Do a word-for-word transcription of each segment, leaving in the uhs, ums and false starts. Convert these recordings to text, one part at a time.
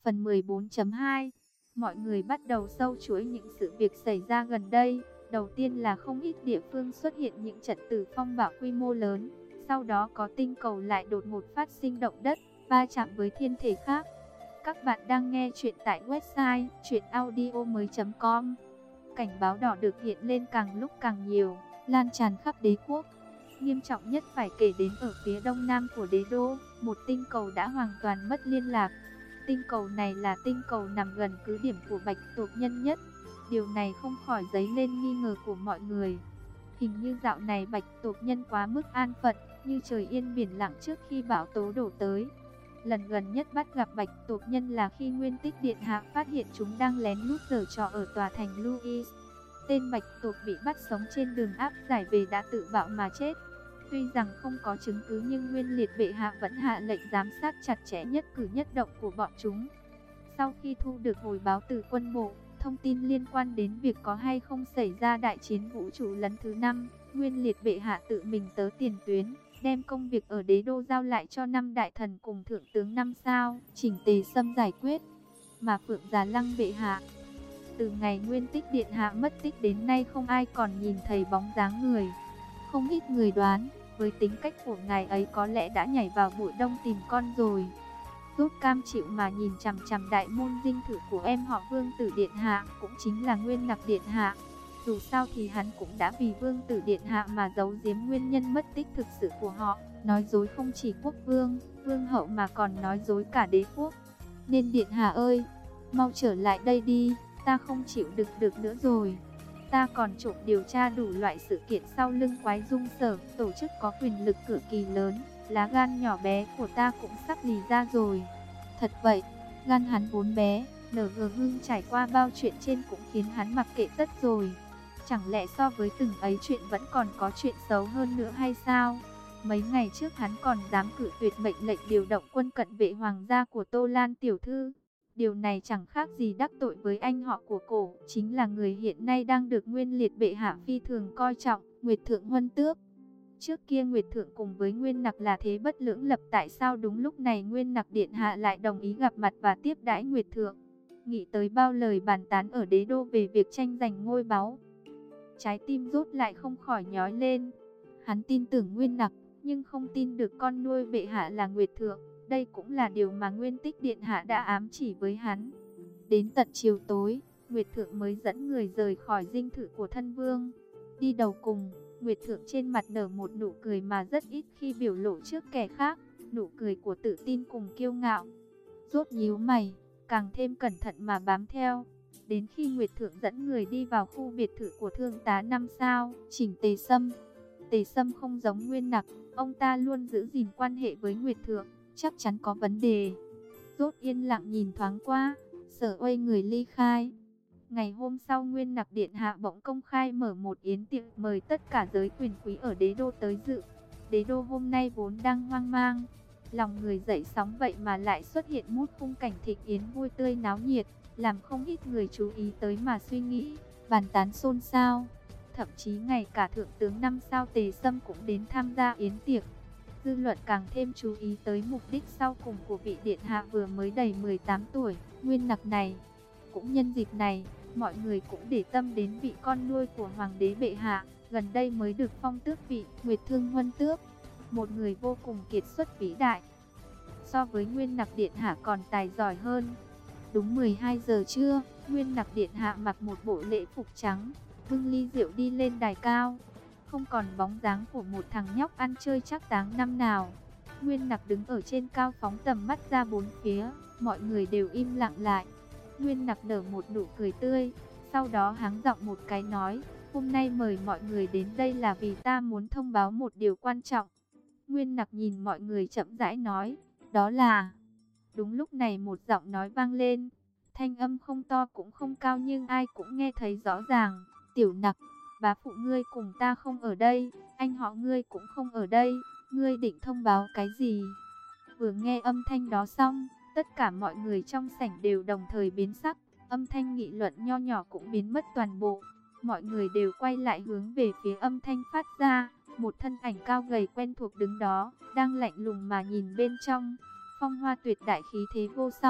Phần mười bốn chấm hai. Mọi người bắt đầu sâu chuỗi những sự việc xảy ra gần đây. Đầu tiên là không ít địa phương xuất hiện những trận tử phong bạo quy mô lớn. Sau đó có tinh cầu lại đột ngột phát sinh động đất, va chạm với thiên thể khác. Các bạn đang nghe chuyện tại website truyện audio mới chấm com. Cảnh báo đỏ được hiện lên càng lúc càng nhiều, lan tràn khắp đế quốc. Nghiêm trọng nhất phải kể đến ở phía đông nam của đế đô, một tinh cầu đã hoàn toàn mất liên lạc. Tinh cầu này là tinh cầu nằm gần cứ điểm của Bạch Tuộc Nhân nhất. Điều này không khỏi dấy lên nghi ngờ của mọi người. Hình như dạo này Bạch Tuộc Nhân quá mức an phận, như trời yên biển lặng trước khi bão tố đổ tới. Lần gần nhất bắt gặp Bạch Tuộc Nhân là khi Nguyên Tích Điện Hạ phát hiện chúng đang lén lút giở trò ở tòa thành Louis. Tên Bạch Tuộc bị bắt sống trên đường áp giải về đã tự bạo mà chết. Tuy rằng không có chứng cứ nhưng Nguyên Liệt Bệ Hạ vẫn hạ lệnh giám sát chặt chẽ nhất cử nhất động của bọn chúng. Sau khi thu được hồi báo từ quân bộ, thông tin liên quan đến việc có hay không xảy ra đại chiến vũ trụ lần thứ năm, Nguyên Liệt Bệ Hạ tự mình tới tiền tuyến, đem công việc ở đế đô giao lại cho năm đại thần cùng thượng tướng năm sao, Chỉnh Tề Sâm giải quyết. Mà Phượng Già Lăng Bệ Hạ, từ ngày Nguyên Tích Điện Hạ mất tích đến nay không ai còn nhìn thấy bóng dáng người. Không ít người đoán, với tính cách của ngài ấy có lẽ đã nhảy vào bụi đông tìm con rồi. Rốt cam chịu mà nhìn chằm chằm đại môn dinh thự của em họ Vương Tử Điện Hạ, cũng chính là Nguyên Nặc Điện Hạ. Dù sao thì hắn cũng đã vì Vương Tử Điện Hạ mà giấu giếm nguyên nhân mất tích thực sự của họ, nói dối không chỉ quốc vương, vương hậu mà còn nói dối cả đế quốc. Nên Điện Hạ ơi, mau trở lại đây đi, ta không chịu đựng được nữa rồi. Ta còn trộm điều tra đủ loại sự kiện sau lưng Quái Dung Sở, tổ chức có quyền lực cực kỳ lớn, lá gan nhỏ bé của ta cũng sắp lì ra rồi. Thật vậy, gan hắn vốn bé, nờ gờ hưng trải qua bao chuyện trên cũng khiến hắn mặc kệ tất rồi. Chẳng lẽ so với từng ấy chuyện vẫn còn có chuyện xấu hơn nữa hay sao? Mấy ngày trước hắn còn dám cự tuyệt mệnh lệnh điều động quân cận vệ hoàng gia của Tô Lan tiểu thư. Điều này chẳng khác gì đắc tội với anh họ của cổ, chính là người hiện nay đang được Nguyên Liệt Bệ Hạ phi thường coi trọng, Nguyệt Thượng Huân Tước. Trước kia Nguyệt Thượng cùng với Nguyên Nặc là thế bất lưỡng lập, tại sao đúng lúc này Nguyên Nặc Điện Hạ lại đồng ý gặp mặt và tiếp đãi Nguyệt Thượng? Nghĩ tới bao lời bàn tán ở đế đô về việc tranh giành ngôi báu, trái tim rốt lại không khỏi nhói lên. Hắn tin tưởng Nguyên Nặc, nhưng không tin được con nuôi Bệ Hạ là Nguyệt Thượng. Đây cũng là điều mà Nguyên Tích Điện Hạ đã ám chỉ với hắn. Đến tận chiều tối, Nguyệt Thượng mới dẫn người rời khỏi dinh thự của thân vương. Đi đầu cùng, Nguyệt Thượng trên mặt nở một nụ cười mà rất ít khi biểu lộ trước kẻ khác, nụ cười của tự tin cùng kiêu ngạo. Rốt nhíu mày, càng thêm cẩn thận mà bám theo. Đến khi Nguyệt Thượng dẫn người đi vào khu biệt thự của thương tá năm sao, Chỉnh Tề Sâm. Tề Sâm không giống Nguyên Nặc, ông ta luôn giữ gìn quan hệ với Nguyệt Thượng, chắc chắn có vấn đề. Rốt yên lặng nhìn thoáng qua, sợ oây người ly khai. Ngày hôm sau Nguyên Nặc Điện Hạ bỗng công khai mở một yến tiệc mời tất cả giới quyền quý ở đế đô tới dự. Đế đô hôm nay vốn đang hoang mang, lòng người dậy sóng, vậy mà lại xuất hiện một khung cảnh thịnh yến vui tươi náo nhiệt, làm không ít người chú ý tới mà suy nghĩ, bàn tán xôn xao. Thậm chí ngay cả thượng tướng năm sao Tề Sâm cũng đến tham gia yến tiệc. Dư luận càng thêm chú ý tới mục đích sau cùng của vị điện hạ vừa mới đầy mười tám tuổi, Nguyên Nặc này. Cũng nhân dịp này, mọi người cũng để tâm đến vị con nuôi của Hoàng đế Bệ Hạ, gần đây mới được phong tước vị Nguyệt Thương Huân Tước, một người vô cùng kiệt xuất vĩ đại. So với Nguyên Nặc Điện Hạ còn tài giỏi hơn. Đúng mười hai giờ trưa, Nguyên Nặc Điện Hạ mặc một bộ lễ phục trắng, bưng ly rượu đi lên đài cao. Không còn bóng dáng của một thằng nhóc ăn chơi trác táng năm nào. Nguyên Nặc đứng ở trên cao phóng tầm mắt ra bốn phía, mọi người đều im lặng lại. Nguyên Nặc nở một nụ cười tươi, sau đó hắng giọng một cái nói, hôm nay mời mọi người đến đây là vì ta muốn thông báo một điều quan trọng. Nguyên Nặc nhìn mọi người chậm rãi nói, đó là... Đúng lúc này một giọng nói vang lên, thanh âm không to cũng không cao nhưng ai cũng nghe thấy rõ ràng, Tiểu Nặc, bá phụ ngươi cùng ta không ở đây, anh họ ngươi cũng không ở đây, ngươi định thông báo cái gì? Vừa nghe âm thanh đó xong, tất cả mọi người trong sảnh đều đồng thời biến sắc, âm thanh nghị luận nho nhỏ cũng biến mất toàn bộ. Mọi người đều quay lại hướng về phía âm thanh phát ra, một thân ảnh cao gầy quen thuộc đứng đó, đang lạnh lùng mà nhìn bên trong. Phong hoa tuyệt đại khí thế vô song,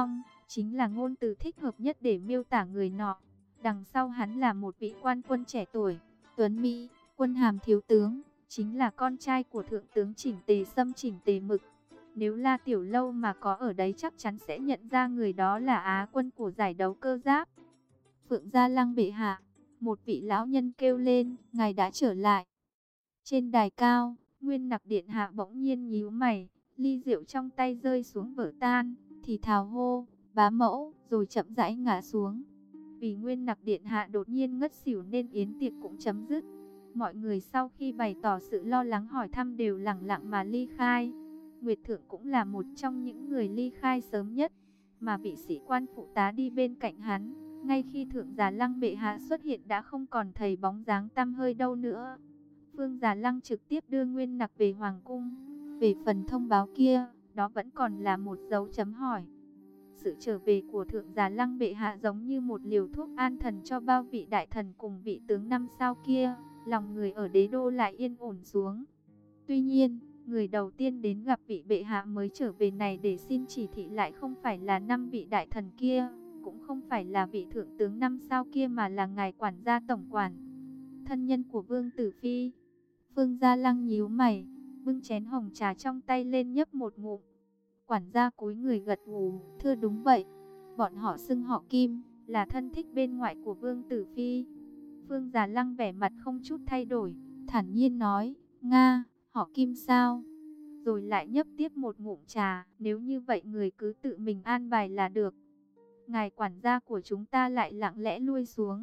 chính là ngôn từ thích hợp nhất để miêu tả người nọ. Đằng sau hắn là một vị quan quân trẻ tuổi, tuấn mỹ, quân hàm thiếu tướng, chính là con trai của thượng tướng Chỉnh Tề Sâm Chỉnh Tề Mực. Nếu La Tiểu Lâu mà có ở đấy chắc chắn sẽ nhận ra người đó là Á quân của giải đấu cơ giáp. Phượng Gia Lăng bệ hạ, một vị lão nhân kêu lên, ngài đã trở lại. Trên đài cao, Nguyên Nặc điện hạ bỗng nhiên nhíu mày, ly rượu trong tay rơi xuống vỡ tan, thì thào hô, bá mẫu, rồi chậm rãi ngã xuống. Vì Nguyên Nặc điện hạ đột nhiên ngất xỉu nên yến tiệc cũng chấm dứt. Mọi người sau khi bày tỏ sự lo lắng hỏi thăm đều lặng lặng mà ly khai. Nguyệt Thượng cũng là một trong những người ly khai sớm nhất, mà vị sĩ quan phụ tá đi bên cạnh hắn, ngay khi Thượng Già Lăng bệ hạ xuất hiện đã không còn thấy bóng dáng tăm hơi đâu nữa. Phương Già Lăng trực tiếp đưa Nguyên Nặc về hoàng cung. Về phần thông báo kia, đó vẫn còn là một dấu chấm hỏi. Sự trở về của Thượng Già Lăng bệ hạ giống như một liều thuốc an thần cho bao vị đại thần cùng vị tướng năm sao kia, lòng người ở đế đô lại yên ổn xuống. Tuy nhiên, người đầu tiên đến gặp vị bệ hạ mới trở về này để xin chỉ thị lại không phải là năm vị đại thần kia, cũng không phải là vị thượng tướng năm sao kia mà là ngài quản gia tổng quản, thân nhân của Vương Tử Phi. Phương Gia Lăng nhíu mày, bưng chén hồng trà trong tay lên nhấp một ngụm. Quản gia cúi người gật gù, thưa đúng vậy. Bọn họ xưng họ Kim, là thân thích bên ngoại của Vương Tử Phi. Phương Già Lăng vẻ mặt không chút thay đổi, thản nhiên nói, Nga, họ Kim sao? Rồi lại nhấp tiếp một ngụm trà, nếu như vậy người cứ tự mình an bài là được. Ngài quản gia của chúng ta lại lặng lẽ lui xuống,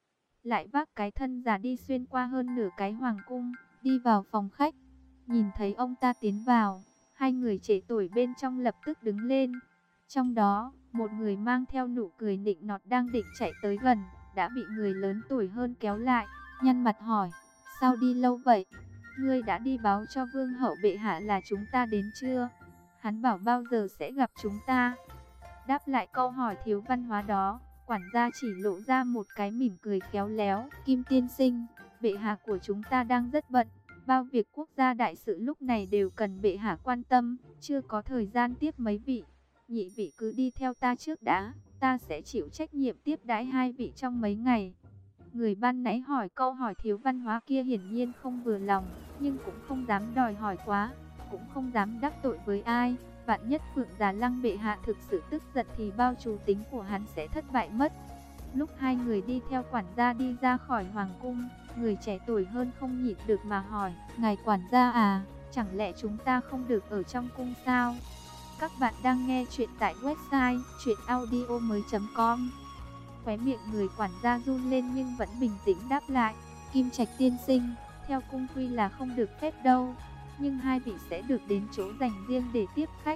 lại vác cái thân già đi xuyên qua hơn nửa cái hoàng cung, đi vào phòng khách. Nhìn thấy ông ta tiến vào, hai người trẻ tuổi bên trong lập tức đứng lên. Trong đó, một người mang theo nụ cười nịnh nọt đang định chạy tới gần, đã bị người lớn tuổi hơn kéo lại, nhăn mặt hỏi, sao đi lâu vậy? Ngươi đã đi báo cho Vương hậu bệ hạ là chúng ta đến chưa? Hắn bảo bao giờ sẽ gặp chúng ta? Đáp lại câu hỏi thiếu văn hóa đó, quản gia chỉ lộ ra một cái mỉm cười khéo léo. Kim tiên sinh, bệ hạ của chúng ta đang rất bận. Bao việc quốc gia đại sự lúc này đều cần bệ hạ quan tâm, chưa có thời gian tiếp mấy vị. Nhị vị cứ đi theo ta trước đã, ta sẽ chịu trách nhiệm tiếp đãi hai vị trong mấy ngày. Người ban nãy hỏi câu hỏi thiếu văn hóa kia hiển nhiên không vừa lòng, nhưng cũng không dám đòi hỏi quá, cũng không dám đắc tội với ai. Vạn nhất Phượng Già Lăng bệ hạ thực sự tức giận thì bao chủ tính của hắn sẽ thất bại mất. Lúc hai người đi theo quản gia đi ra khỏi hoàng cung, người trẻ tuổi hơn không nhịn được mà hỏi, ngài quản gia à, chẳng lẽ chúng ta không được ở trong cung sao? Các bạn đang nghe chuyện tại website truyện audio mới chấm com. Khóe miệng người quản gia run lên nhưng vẫn bình tĩnh đáp lại, Kim Trạch tiên sinh, theo cung quy là không được phép đâu, nhưng hai vị sẽ được đến chỗ dành riêng để tiếp khách.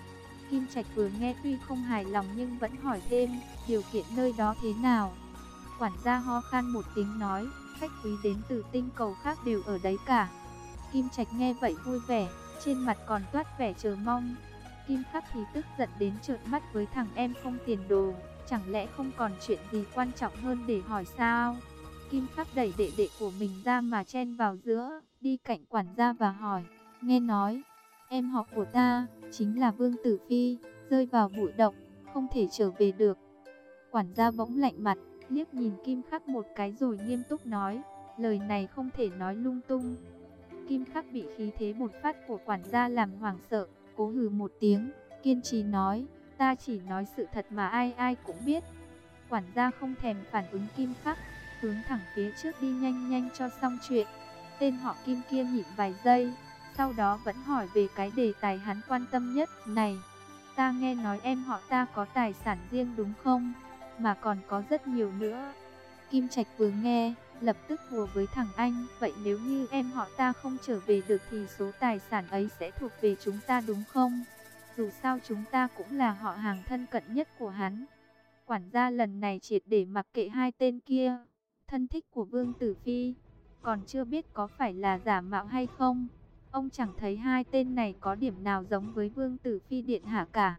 Kim Trạch vừa nghe tuy không hài lòng nhưng vẫn hỏi thêm, điều kiện nơi đó thế nào? Quản gia ho khan một tiếng nói, khách quý đến từ tinh cầu khác đều ở đấy cả. Kim Trạch nghe vậy vui vẻ, trên mặt còn toát vẻ chờ mong. Kim Khắc thì tức giận đến trợn mắt với thằng em không tiền đồ, chẳng lẽ không còn chuyện gì quan trọng hơn để hỏi sao? Kim Khắc đẩy đệ đệ của mình ra mà chen vào giữa, đi cạnh quản gia và hỏi, nghe nói, em họ của ta, chính là Vương Tử Phi, rơi vào bụi độc, không thể trở về được. Quản gia bỗng lạnh mặt, liếc nhìn Kim Khắc một cái rồi nghiêm túc nói, lời này không thể nói lung tung. Kim Khắc bị khí thế một phát của quản gia làm hoảng sợ, cố hừ một tiếng, kiên trì nói, ta chỉ nói sự thật mà ai ai cũng biết. Quản gia không thèm phản ứng Kim Khắc, hướng thẳng phía trước đi nhanh nhanh cho xong chuyện. Tên họ Kim kia nhịn vài giây, sau đó vẫn hỏi về cái đề tài hắn quan tâm nhất. Này, ta nghe nói em họ ta có tài sản riêng đúng không? Mà còn có rất nhiều nữa. Kim Trạch vừa nghe, lập tức hùa với thằng anh, vậy nếu như em họ ta không trở về được thì số tài sản ấy sẽ thuộc về chúng ta đúng không? Dù sao chúng ta cũng là họ hàng thân cận nhất của hắn. Quản gia lần này triệt để mặc kệ hai tên kia, thân thích của Vương Tử Phi, còn chưa biết có phải là giả mạo hay không. Ông chẳng thấy hai tên này có điểm nào giống với Vương Tử Phi điện hạ cả.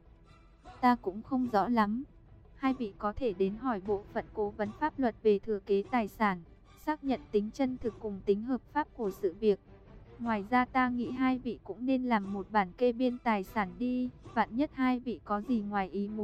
Ta cũng không rõ lắm. Hai vị có thể đến hỏi bộ phận cố vấn pháp luật về thừa kế tài sản, xác nhận tính chân thực cùng tính hợp pháp của sự việc. Ngoài ra ta nghĩ hai vị cũng nên làm một bản kê biên tài sản đi, vạn nhất hai vị có gì ngoài ý muốn,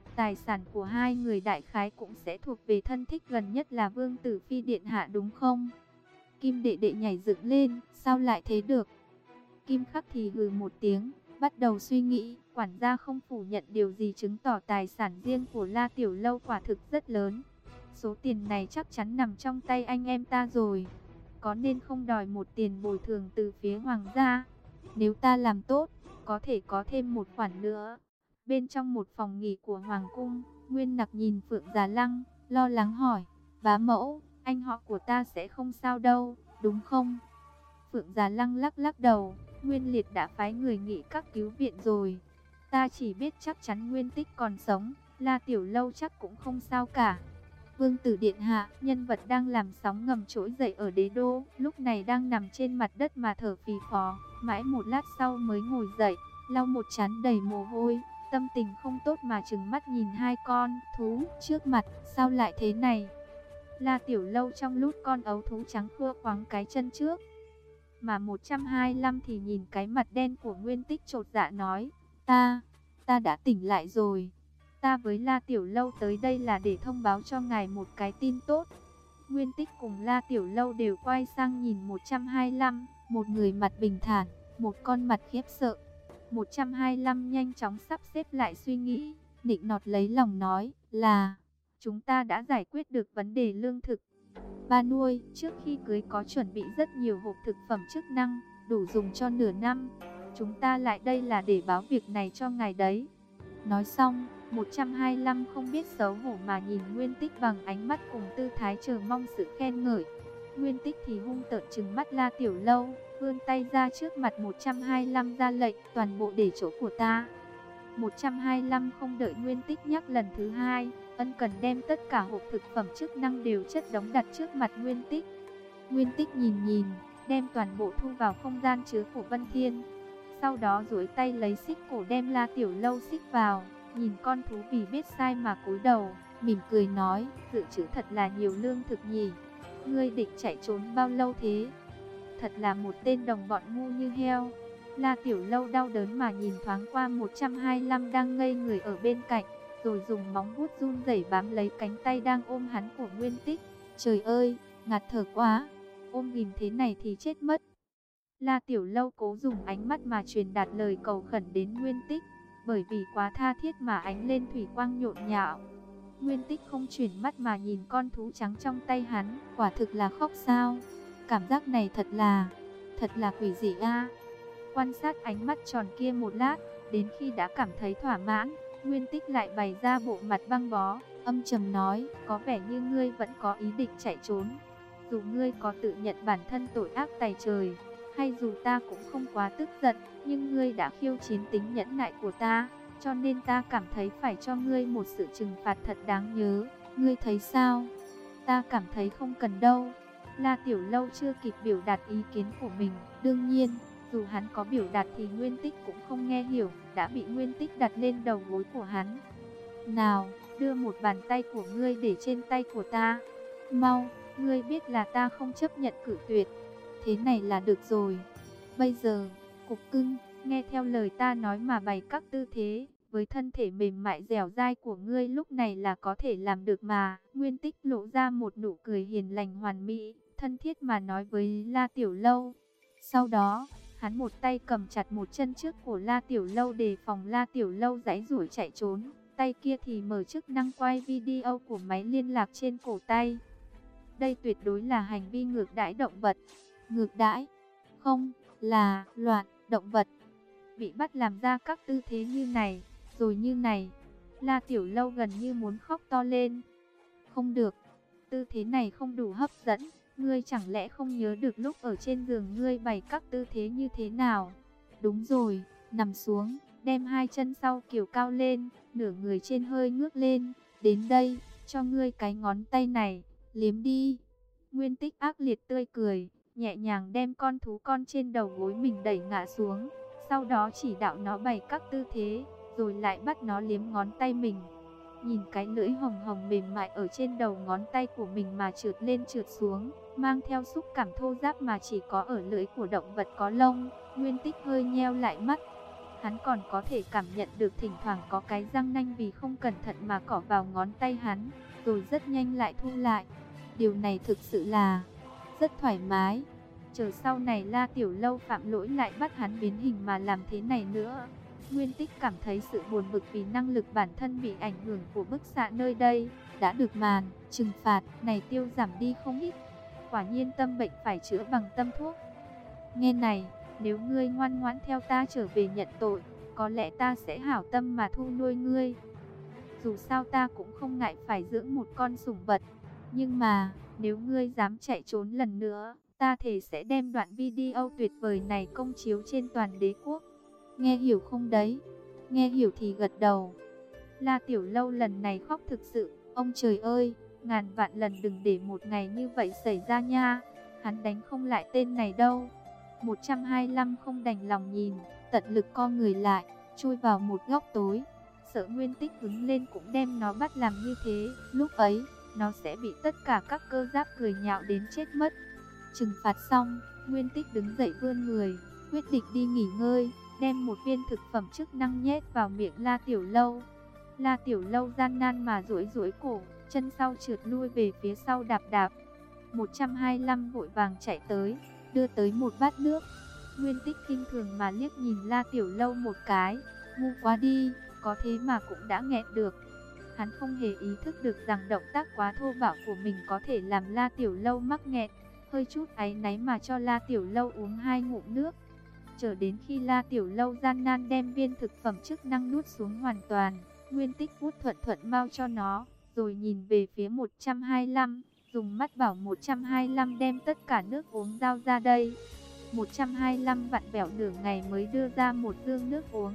Tài sản của hai người đại khái cũng sẽ thuộc về thân thích gần nhất là Vương Tử Phi điện hạ đúng không? Kim đệ đệ nhảy dựng lên, sao lại thế được? Kim Khắc thì hừ một tiếng, bắt đầu suy nghĩ, quản gia không phủ nhận điều gì chứng tỏ tài sản riêng của La Tiểu Lâu quả thực rất lớn. Số tiền này chắc chắn nằm trong tay anh em ta rồi. Có nên không đòi một tiền bồi thường từ phía hoàng gia? Nếu ta làm tốt, có thể có thêm một khoản nữa. Bên trong một phòng nghỉ của hoàng cung, Nguyên Nặc nhìn Phượng Già Lăng, lo lắng hỏi, bá mẫu, anh họ của ta sẽ không sao đâu, đúng không? Phượng Già Lăng lắc lắc đầu, Nguyên Liệt đã phái người nghị các cứu viện rồi. Ta chỉ biết chắc chắn Nguyên Tích còn sống, La Tiểu Lâu chắc cũng không sao cả. Vương tử điện hạ, nhân vật đang làm sóng ngầm trỗi dậy ở đế đô, lúc này đang nằm trên mặt đất mà thở phì phò, mãi một lát sau mới ngồi dậy, lau một trán đầy mồ hôi, tâm tình không tốt mà trừng mắt nhìn hai con thú trước mặt, sao lại thế này? La Tiểu Lâu trong lút con ấu thú trắng khua khoáng cái chân trước, mà một trăm hai mươi lăm thì nhìn cái mặt đen của Nguyên Tích chột dạ nói, ta, ta đã tỉnh lại rồi. Ta với La Tiểu Lâu tới đây là để thông báo cho ngài một cái tin tốt. Nguyên Tích cùng La Tiểu Lâu đều quay sang nhìn một trăm hai mươi lăm, một người mặt bình thản, một con mặt khiếp sợ. một trăm hai mươi lăm nhanh chóng sắp xếp lại suy nghĩ, nịnh nọt lấy lòng nói là, chúng ta đã giải quyết được vấn đề lương thực. Ba nuôi, trước khi cưới có chuẩn bị rất nhiều hộp thực phẩm chức năng, đủ dùng cho nửa năm. Chúng ta lại đây là để báo việc này cho ngài đấy. Nói xong, một trăm hai mươi lăm không biết xấu hổ mà nhìn Nguyên Tích bằng ánh mắt cùng tư thái chờ mong sự khen ngợi. Nguyên Tích thì hung tợn trừng mắt La Tiểu Lâu, vươn tay ra trước mặt một trăm hai mươi lăm ra lệnh, toàn bộ để chỗ của ta. một trăm hai mươi lăm không đợi Nguyên Tích nhắc lần thứ hai, ân cần đem tất cả hộp thực phẩm chức năng đều chất đống đặt trước mặt Nguyên Tích. Nguyên Tích nhìn nhìn, đem toàn bộ thu vào không gian chứa của Vân Thiên. Sau đó duỗi tay lấy xích cổ đem La Tiểu Lâu xích vào, nhìn con thú vì biết sai mà cúi đầu, mỉm cười nói, dự trữ thật là nhiều lương thực nhỉ. Ngươi định chạy trốn bao lâu thế? Thật là một tên đồng bọn ngu như heo. La Tiểu Lâu đau đớn mà nhìn thoáng qua một trăm hai mươi lăm đang ngây người ở bên cạnh, rồi dùng móng vuốt run rẩy bám lấy cánh tay đang ôm hắn của Nguyên Tích. Trời ơi, ngạt thở quá, ôm ghìm thế này thì chết mất. La Tiểu Lâu cố dùng ánh mắt mà truyền đạt lời cầu khẩn đến Nguyên Tích, bởi vì quá tha thiết mà ánh lên thủy quang nhộn nhạo. Nguyên Tích không chuyển mắt mà nhìn con thú trắng trong tay hắn, quả thực là khóc sao. Cảm giác này thật là, thật là quỷ dị a. Quan sát ánh mắt tròn kia một lát, đến khi đã cảm thấy thỏa mãn, Nguyên Tích lại bày ra bộ mặt băng bó, âm trầm nói, có vẻ như ngươi vẫn có ý định chạy trốn. Dù ngươi có tự nhận bản thân tội ác tày trời, hay dù ta cũng không quá tức giận, nhưng ngươi đã khiêu chiến tính nhẫn nại của ta, cho nên ta cảm thấy phải cho ngươi một sự trừng phạt thật đáng nhớ. Ngươi thấy sao? Ta cảm thấy không cần đâu. La Tiểu Lâu chưa kịp biểu đạt ý kiến của mình, đương nhiên, dù hắn có biểu đạt thì Nguyên Tích cũng không nghe hiểu, đã bị Nguyên Tích đặt lên đầu gối của hắn. Nào, đưa một bàn tay của ngươi để trên tay của ta. Mau, ngươi biết là ta không chấp nhận cự tuyệt. Thế này là được rồi. Bây giờ, cục cưng, nghe theo lời ta nói mà bày các tư thế, với thân thể mềm mại dẻo dai của ngươi lúc này là có thể làm được mà. Nguyên Tích lộ ra một nụ cười hiền lành hoàn mỹ, thân thiết mà nói với La Tiểu Lâu. Sau đó, hắn một tay cầm chặt một chân trước của La Tiểu Lâu đề phòng La Tiểu Lâu giãy giụa chạy trốn, tay kia thì mở chức năng quay video của máy liên lạc trên cổ tay. Đây tuyệt đối là hành vi ngược đãi động vật. Ngược đãi? Không, là loạn động vật. Bị bắt làm ra các tư thế như này, rồi như này, La Tiểu Lâu gần như muốn khóc to lên. Không được, tư thế này không đủ hấp dẫn. Ngươi chẳng lẽ không nhớ được lúc ở trên giường ngươi bày các tư thế như thế nào? Đúng rồi, nằm xuống, đem hai chân sau kiểu cao lên, nửa người trên hơi ngước lên. Đến đây, cho ngươi cái ngón tay này, liếm đi. Nguyên Tích ác liệt tươi cười, nhẹ nhàng đem con thú con trên đầu gối mình đẩy ngã xuống. Sau đó chỉ đạo nó bày các tư thế, rồi lại bắt nó liếm ngón tay mình. Nhìn cái lưỡi hồng hồng mềm mại ở trên đầu ngón tay của mình mà trượt lên trượt xuống, mang theo xúc cảm thô ráp mà chỉ có ở lưỡi của động vật có lông, Nguyên Tích hơi nheo lại mắt. Hắn còn có thể cảm nhận được thỉnh thoảng có cái răng nanh vì không cẩn thận mà cỏ vào ngón tay hắn, rồi rất nhanh lại thu lại. Điều này thực sự là rất thoải mái. Chờ sau này La Tiểu Lâu phạm lỗi lại bắt hắn biến hình mà làm thế này nữa. Nguyên Tích cảm thấy sự buồn bực vì năng lực bản thân bị ảnh hưởng của bức xạ nơi đây đã được màn trừng phạt này tiêu giảm đi không ít. Quả nhiên tâm bệnh phải chữa bằng tâm thuốc. Nghe này, nếu ngươi ngoan ngoãn theo ta trở về nhận tội, có lẽ ta sẽ hảo tâm mà thu nuôi ngươi. Dù sao ta cũng không ngại phải dưỡng một con sủng vật. Nhưng mà, nếu ngươi dám chạy trốn lần nữa, ta thề sẽ đem đoạn video tuyệt vời này công chiếu trên toàn đế quốc. Nghe hiểu không đấy? Nghe hiểu thì gật đầu. La Tiểu Lâu lần này khóc thực sự. Ông trời ơi, ngàn vạn lần đừng để một ngày như vậy xảy ra nha. Hắn đánh không lại tên này đâu. một trăm hai mươi lăm không đành lòng nhìn, tận lực co người lại, chui vào một góc tối. Sợ Nguyên Tích hứng lên cũng đem nó bắt làm như thế. Lúc ấy, nó sẽ bị tất cả các cơ giáp cười nhạo đến chết mất. Trừng phạt xong, Nguyên Tích đứng dậy vươn người, quyết định đi nghỉ ngơi, đem một viên thực phẩm chức năng nhét vào miệng La Tiểu Lâu. La Tiểu Lâu gian nan mà duỗi duỗi cổ, chân sau trượt lui về phía sau đạp đạp. một trăm hai mươi lăm vội vàng chạy tới, đưa tới một bát nước. Nguyên Tích khinh thường mà liếc nhìn La Tiểu Lâu một cái, ngu quá đi, có thế mà cũng đã nghẹn được. Hắn không hề ý thức được rằng động tác quá thô bạo của mình có thể làm La Tiểu Lâu mắc nghẹn, hơi chút áy náy mà cho La Tiểu Lâu uống hai ngụm nước. Chờ đến khi La Tiểu Lâu gian nan đem viên thực phẩm chức năng nuốt xuống hoàn toàn, Nguyên Tích vuốt thuận thuận mau cho nó, rồi nhìn về phía một trăm hai mươi lăm, dùng mắt bảo một trăm hai mươi lăm đem tất cả nước uống giao ra đây. một trăm hai mươi lăm vặn vẹo nửa ngày mới đưa ra một dương nước uống.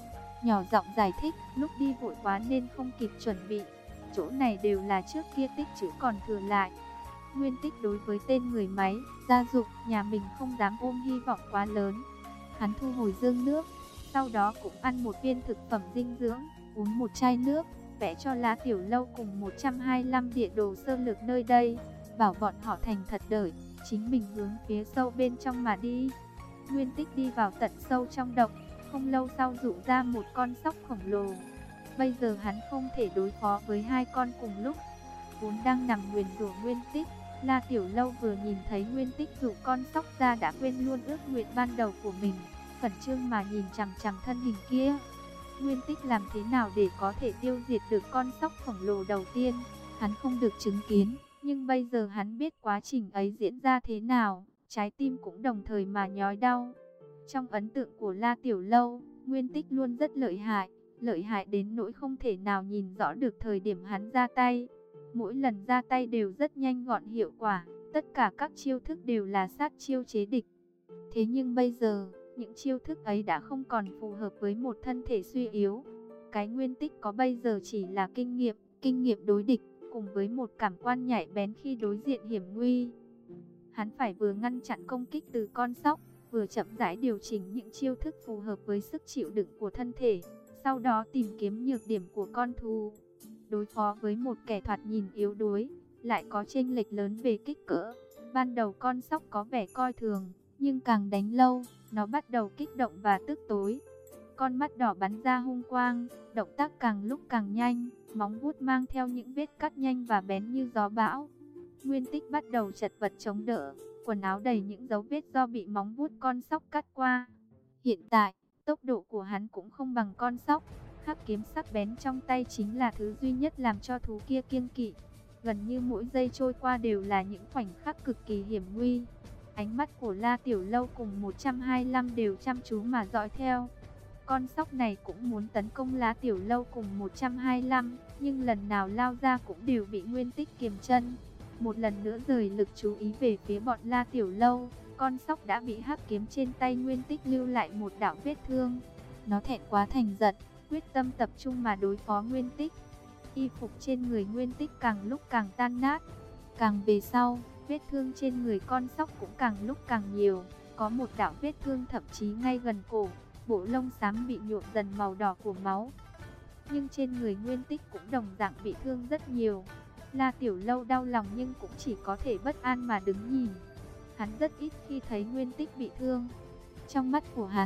Nhỏ giọng giải thích, lúc đi vội quá nên không kịp chuẩn bị. Chỗ này đều là trước kia tích trữ còn thừa lại. Nguyên Tích đối với tên người máy, gia dụng nhà mình không dám ôm hy vọng quá lớn. Hắn thu hồi dương nước, sau đó cũng ăn một viên thực phẩm dinh dưỡng, uống một chai nước, vẽ cho La Tiểu Lâu cùng một trăm hai mươi lăm địa đồ sơ lược nơi đây, bảo bọn họ thành thật đợi, chính mình hướng phía sâu bên trong mà đi. Nguyên Tích đi vào tận sâu trong động, không lâu sau dụ ra một con sóc khổng lồ. Bây giờ hắn không thể đối phó với hai con cùng lúc. Vốn đang nằm nguyền rủa Nguyên Tích, La Tiểu Lâu vừa nhìn thấy Nguyên Tích dụ con sóc ra đã quên luôn ước nguyện ban đầu của mình, khẩn trương mà nhìn chằm chằm thân hình kia. Nguyên Tích làm thế nào để có thể tiêu diệt được con sóc khổng lồ đầu tiên, hắn không được chứng kiến, nhưng bây giờ hắn biết quá trình ấy diễn ra thế nào, trái tim cũng đồng thời mà nhói đau. Trong ấn tượng của La Tiểu Lâu, Nguyên Tích luôn rất lợi hại, lợi hại đến nỗi không thể nào nhìn rõ được thời điểm hắn ra tay. Mỗi lần ra tay đều rất nhanh gọn hiệu quả, tất cả các chiêu thức đều là sát chiêu chế địch. Thế nhưng bây giờ, những chiêu thức ấy đã không còn phù hợp với một thân thể suy yếu. Cái Nguyên Tích có bây giờ chỉ là kinh nghiệm, kinh nghiệm đối địch, cùng với một cảm quan nhạy bén khi đối diện hiểm nguy. Hắn phải vừa ngăn chặn công kích từ con sóc, vừa chậm rãi điều chỉnh những chiêu thức phù hợp với sức chịu đựng của thân thể, sau đó tìm kiếm nhược điểm của con thú. Đối phó với một kẻ thoạt nhìn yếu đuối, lại có chênh lệch lớn về kích cỡ. Ban đầu con sóc có vẻ coi thường, nhưng càng đánh lâu, nó bắt đầu kích động và tức tối. Con mắt đỏ bắn ra hung quang, động tác càng lúc càng nhanh, móng vuốt mang theo những vết cắt nhanh và bén như gió bão. Nguyên Tích bắt đầu chật vật chống đỡ, quần áo đầy những dấu vết do bị móng vuốt con sóc cắt qua. Hiện tại, tốc độ của hắn cũng không bằng con sóc. Hắc kiếm sắc bén trong tay chính là thứ duy nhất làm cho thú kia kiêng kỵ. Gần như mỗi giây trôi qua đều là những khoảnh khắc cực kỳ hiểm nguy. Ánh mắt của La Tiểu Lâu cùng một trăm hai mươi lăm đều chăm chú mà dõi theo. Con sóc này cũng muốn tấn công La Tiểu Lâu cùng một trăm hai mươi lăm, nhưng lần nào lao ra cũng đều bị Nguyên Tích kiềm chân. Một lần nữa rời lực chú ý về phía bọn La Tiểu Lâu, con sóc đã bị hắc kiếm trên tay Nguyên Tích lưu lại một đạo vết thương. Nó thẹn quá thành giận, quyết tâm tập trung mà đối phó Nguyên Tích. Y phục trên người Nguyên Tích càng lúc càng tan nát. Càng về sau, vết thương trên người con sóc cũng càng lúc càng nhiều. Có một đạo vết thương thậm chí ngay gần cổ, bộ lông xám bị nhuộm dần màu đỏ của máu. Nhưng trên người Nguyên Tích cũng đồng dạng bị thương rất nhiều. La Tiểu Lâu đau lòng nhưng cũng chỉ có thể bất an mà đứng nhìn. Hắn rất ít khi thấy Nguyên Tích bị thương. Trong mắt của hắn,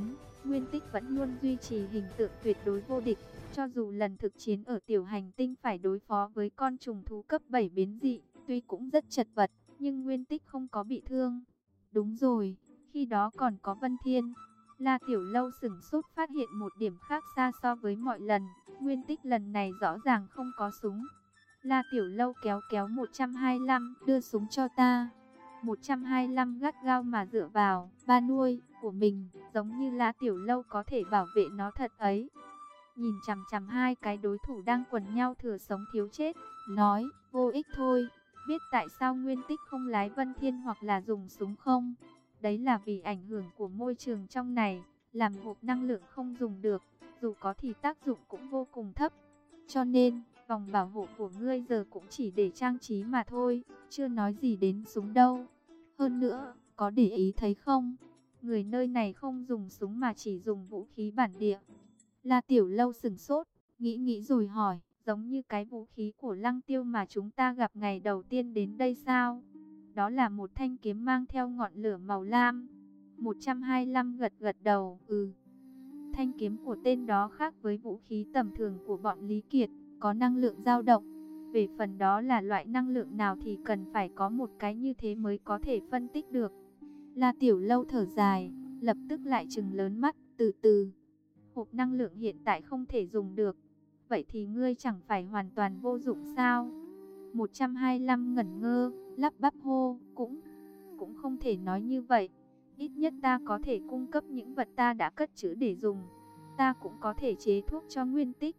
Nguyên Tích vẫn luôn duy trì hình tượng tuyệt đối vô địch, cho dù lần thực chiến ở tiểu hành tinh phải đối phó với con trùng thú cấp bảy biến dị, tuy cũng rất chật vật, nhưng Nguyên Tích không có bị thương. Đúng rồi, khi đó còn có Vân Thiên. La Tiểu Lâu sửng sốt phát hiện một điểm khác xa so với mọi lần, Nguyên Tích lần này rõ ràng không có súng. La Tiểu Lâu kéo kéo một trăm hai mươi lăm, đưa súng cho ta. một trăm hai mươi lăm gắt gao mà dựa vào ba nuôi của mình, giống như La Tiểu Lâu có thể bảo vệ nó thật ấy. Nhìn chằm chằm hai cái đối thủ đang quần nhau thừa sống thiếu chết, nói, vô ích thôi. Biết tại sao Nguyên Tích không lái Vân Thiên hoặc là dùng súng không? Đấy là vì ảnh hưởng của môi trường trong này, làm hộp năng lượng không dùng được, dù có thì tác dụng cũng vô cùng thấp. Cho nên, vòng bảo hộ của ngươi giờ cũng chỉ để trang trí mà thôi, chưa nói gì đến súng đâu. Hơn nữa, có để ý thấy không? Người nơi này không dùng súng mà chỉ dùng vũ khí bản địa. La Tiểu Lâu sửng sốt, nghĩ nghĩ rồi hỏi, giống như cái vũ khí của Lăng Tiêu mà chúng ta gặp ngày đầu tiên đến đây sao? Đó là một thanh kiếm mang theo ngọn lửa màu lam. một trăm hai mươi lăm gật gật đầu, ừ. Thanh kiếm của tên đó khác với vũ khí tầm thường của bọn Lý Kiệt, có năng lượng dao động. Về phần đó là loại năng lượng nào thì cần phải có một cái như thế mới có thể phân tích được. La Tiểu Lâu thở dài, lập tức lại trừng lớn mắt, từ từ. Hộp năng lượng hiện tại không thể dùng được. Vậy thì ngươi chẳng phải hoàn toàn vô dụng sao? một trăm hai mươi lăm ngẩn ngơ, lắp bắp hô, cũng, cũng không thể nói như vậy. Ít nhất ta có thể cung cấp những vật ta đã cất trữ để dùng. Ta cũng có thể chế thuốc cho Nguyên Tích.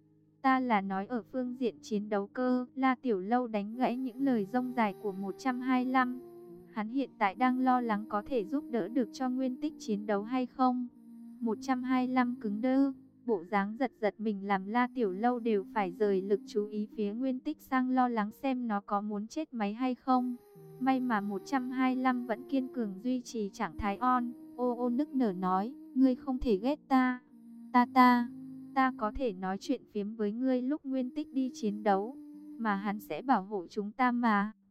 Ta là nói ở phương diện chiến đấu cơ. La Tiểu Lâu đánh gãy những lời rông dài của một trăm hai mươi lăm. Hắn hiện tại đang lo lắng có thể giúp đỡ được cho Nguyên Tích chiến đấu hay không. một trăm hai mươi lăm cứng đơ, bộ dáng giật giật mình làm La Tiểu Lâu đều phải rời lực chú ý phía Nguyên Tích sang lo lắng xem nó có muốn chết máy hay không. May mà một trăm hai mươi lăm vẫn kiên cường duy trì trạng thái on, ô ô nức nở nói, ngươi không thể ghét ta. Ta ta, ta có thể nói chuyện phiếm với ngươi lúc Nguyên Tích đi chiến đấu, mà hắn sẽ bảo hộ chúng ta mà.